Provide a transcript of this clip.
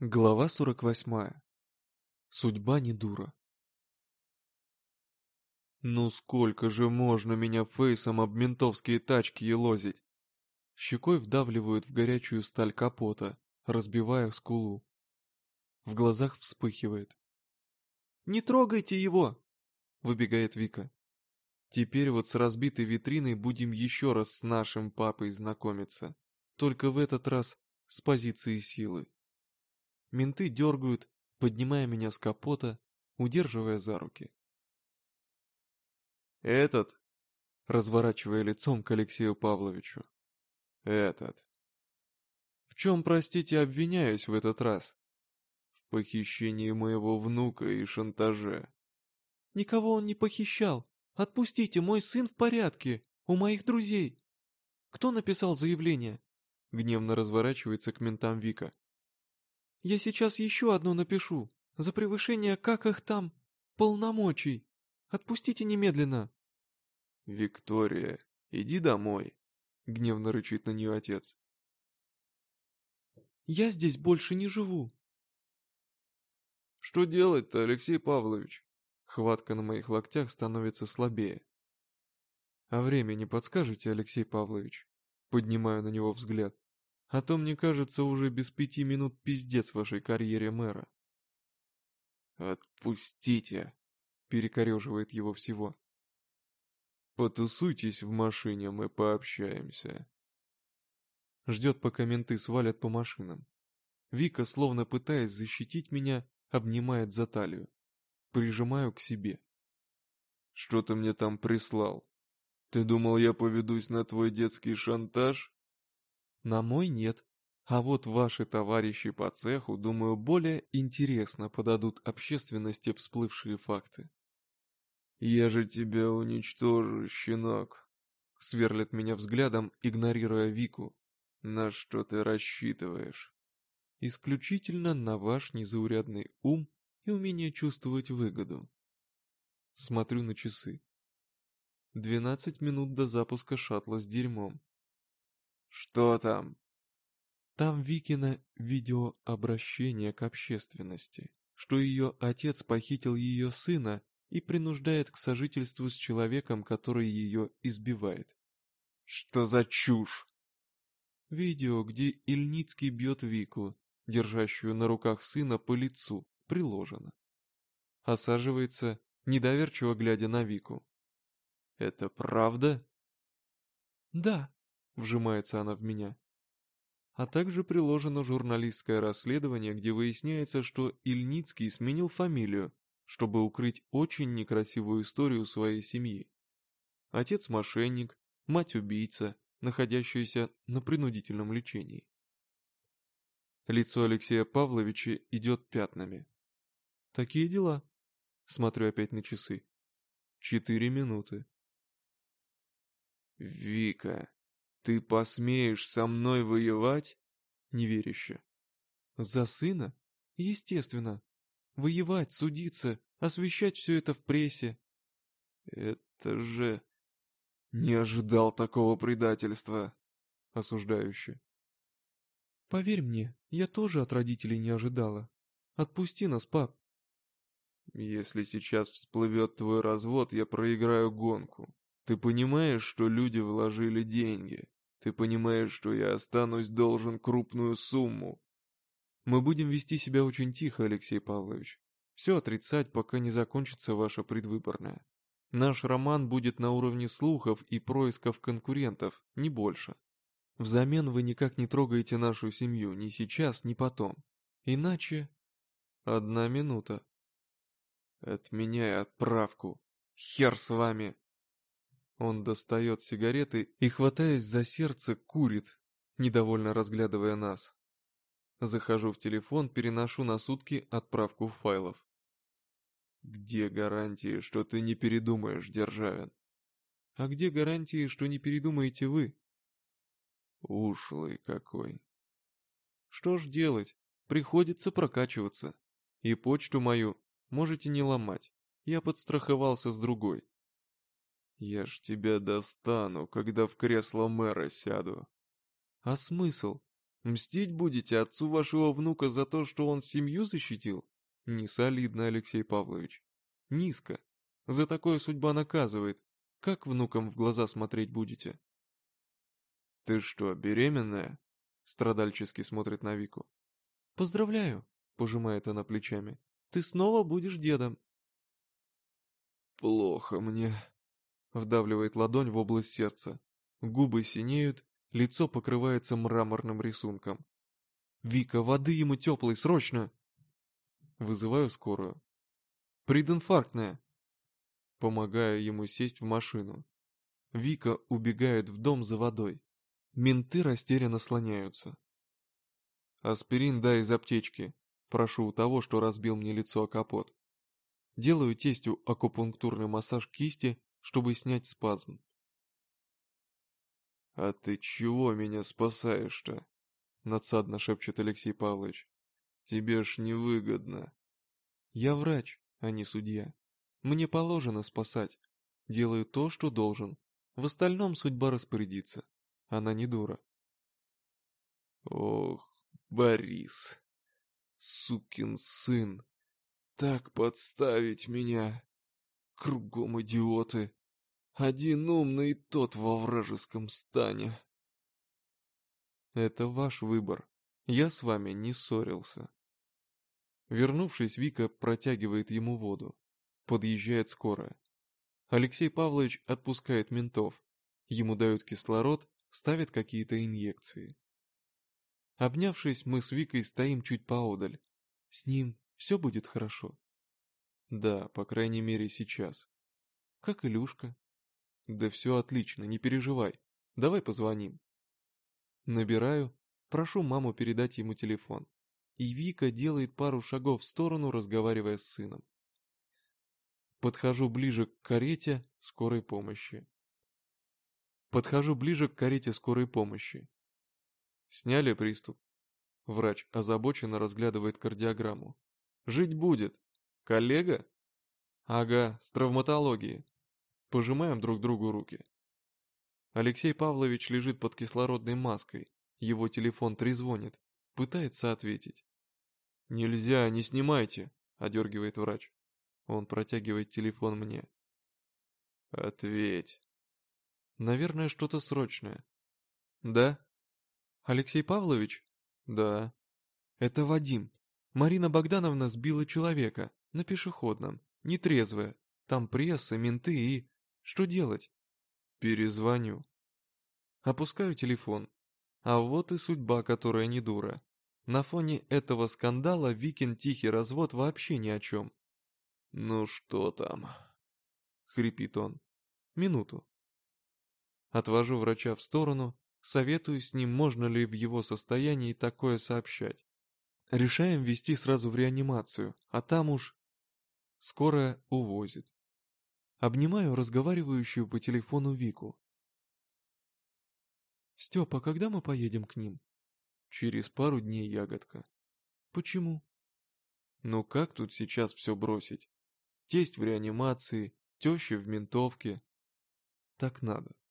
Глава 48. Судьба не дура. Ну сколько же можно меня фейсом об ментовские тачки елозить? Щекой вдавливают в горячую сталь капота, разбивая скулу. В глазах вспыхивает. «Не трогайте его!» — выбегает Вика. Теперь вот с разбитой витриной будем еще раз с нашим папой знакомиться. Только в этот раз с позиции силы. Менты дергают, поднимая меня с капота, удерживая за руки. «Этот?» — разворачивая лицом к Алексею Павловичу. «Этот. В чем, простите, обвиняюсь в этот раз? В похищении моего внука и шантаже». «Никого он не похищал. Отпустите, мой сын в порядке, у моих друзей. Кто написал заявление?» Гневно разворачивается к ментам Вика. «Я сейчас еще одно напишу. За превышение, как их там, полномочий. Отпустите немедленно». «Виктория, иди домой», — гневно рычит на нее отец. «Я здесь больше не живу». «Что делать-то, Алексей Павлович?» Хватка на моих локтях становится слабее. «А время не подскажете, Алексей Павлович?» Поднимаю на него взгляд. «А то, мне кажется, уже без 5 минут пиздец вашей карьере мэра». «Отпустите!» — перекореживает его всего. «Потусуйтесь в машине, мы пообщаемся». Ждет, пока менты свалят по машинам. Вика, словно пытаясь защитить меня, обнимает за талию. Прижимаю к себе. «Что ты мне там прислал? Ты думал, я поведусь на твой детский шантаж?» «На мой нет. А вот ваши товарищи по цеху, думаю, более интересно подадут общественности всплывшие факты». «Я же тебя уничтожу, щенок», — сверлит меня взглядом, игнорируя Вику. «На что ты рассчитываешь?» «Исключительно на ваш незаурядный ум и умение чувствовать выгоду». Смотрю на часы. 12 минут до запуска шаттла с дерьмом. «Что там?» Там Викина видеообращение к общественности, что ее отец похитил ее сына и принуждает к сожительству с человеком, который ее избивает. «Что за чушь?» Видео, где Ильницкий бьет Вику, держащую на руках сына, по лицу, приложено. Осаживается, недоверчиво глядя на Вику. «Это правда?» «Да», — вжимается она в меня. А также приложено журналистское расследование, где выясняется, что Ильницкий сменил фамилию, чтобы укрыть очень некрасивую историю своей семьи. Отец мошенник, мать убийца, находящаяся на принудительном лечении. Лицо Алексея Павловича идет пятнами. Такие дела. Смотрю опять на часы. 4 минуты. «Вика, ты посмеешь со мной воевать?» Неверяще. «За сына? Естественно. Воевать, судиться, освещать все это в прессе». «Это же... не ожидал такого предательства!» Осуждающе. «Поверь мне, я тоже от родителей не ожидала. Отпусти нас, пап». «Если сейчас всплывет твой развод, я проиграю гонку. Ты понимаешь, что люди вложили деньги? Ты понимаешь, что я останусь должен крупную сумму?» «Мы будем вести себя очень тихо, Алексей Павлович. Все отрицать, пока не закончится ваша предвыборная. Наш роман будет на уровне слухов и происков конкурентов, не больше. Взамен вы никак не трогаете нашу семью ни сейчас, ни потом. Иначе...» 1 минута. «Отменяй отправку. Хер с вами!» Он достает сигареты и, хватаясь за сердце, курит, недовольно разглядывая нас. Захожу в телефон, переношу на сутки отправку файлов. «Где гарантии, что ты не передумаешь, Державин?» «А где гарантии, что не передумаете вы?» «Ушлый какой!» «Что ж делать? Приходится прокачиваться. И почту мою можете не ломать. Я подстраховался с другой». «Я ж тебя достану, когда в кресло мэра сяду». «А смысл? Мстить будете отцу вашего внука за то, что он семью защитил? Не солидно, Алексей Павлович. Низко. За такое судьба наказывает. Как внукам в глаза смотреть будете? Ты что, беременная? Страдальчески смотрит на Вику. Поздравляю, пожимает она плечами. Ты снова будешь дедом. Плохо мне. Вдавливает ладонь в область сердца. Губы синеют, лицо покрывается мраморным рисунком. «Вика, воды ему теплой, срочно!» Вызываю скорую. «Прединфарктная!» Помогаю ему сесть в машину. Вика убегает в дом за водой. Менты растерянно слоняются. «Аспирин дай из аптечки», прошу у того, что разбил мне лицо о капот. Делаю тестю акупунктурный массаж кисти, чтобы снять спазм. «А ты чего меня спасаешь-то?» Надсадно шепчет Алексей Павлович. «Тебе ж невыгодно». «Я врач, а не судья. Мне положено спасать. Делаю то, что должен. В остальном судьба распорядится. Она не дура». «Ох, Борис, сукин сын, так подставить меня. Кругом идиоты. Один умный и тот во вражеском стане». «Это ваш выбор. Я с вами не ссорился». Вернувшись, Вика протягивает ему воду. Подъезжает скорая. Алексей Павлович отпускает ментов. Ему дают кислород, ставят какие-то инъекции. Обнявшись, мы с Викой стоим чуть поодаль. С ним все будет хорошо. Да, по крайней мере сейчас. Как Илюшка? Да все отлично, не переживай. Давай позвоним. Набираю, прошу маму передать ему телефон. И Вика делает пару шагов в сторону, разговаривая с сыном. Подхожу ближе к карете скорой помощи. Сняли приступ. Врач озабоченно разглядывает кардиограмму. Жить будет. Коллега? Ага, с травматологии. Пожимаем друг другу руки. Алексей Павлович лежит под кислородной маской. Его телефон трезвонит. Пытается ответить. «Нельзя, не снимайте», — одергивает врач. Он протягивает телефон мне. «Ответь». Наверное, что-то срочное. «Да?» «Алексей Павлович?» «Да». «Это Вадим. Марина Богдановна сбила человека. На пешеходном. Нетрезвая. Там пресса, менты и... Что делать?» «Перезвоню». Опускаю телефон. А вот и судьба, которая не дура. На фоне этого скандала Викин тихий развод вообще ни о чем. «Ну что там?» — хрипит он. «Минуту». Отвожу врача в сторону, советую с ним, можно ли в его состоянии такое сообщать. Решаем везти сразу в реанимацию, а там уж... Скорая увозит. Обнимаю разговаривающую по телефону Вику. «Степа, когда мы поедем к ним?» «Через пару дней, ягодка». «Почему?» «Ну как тут сейчас все бросить? Тесть в реанимации, теща в ментовке. Так надо».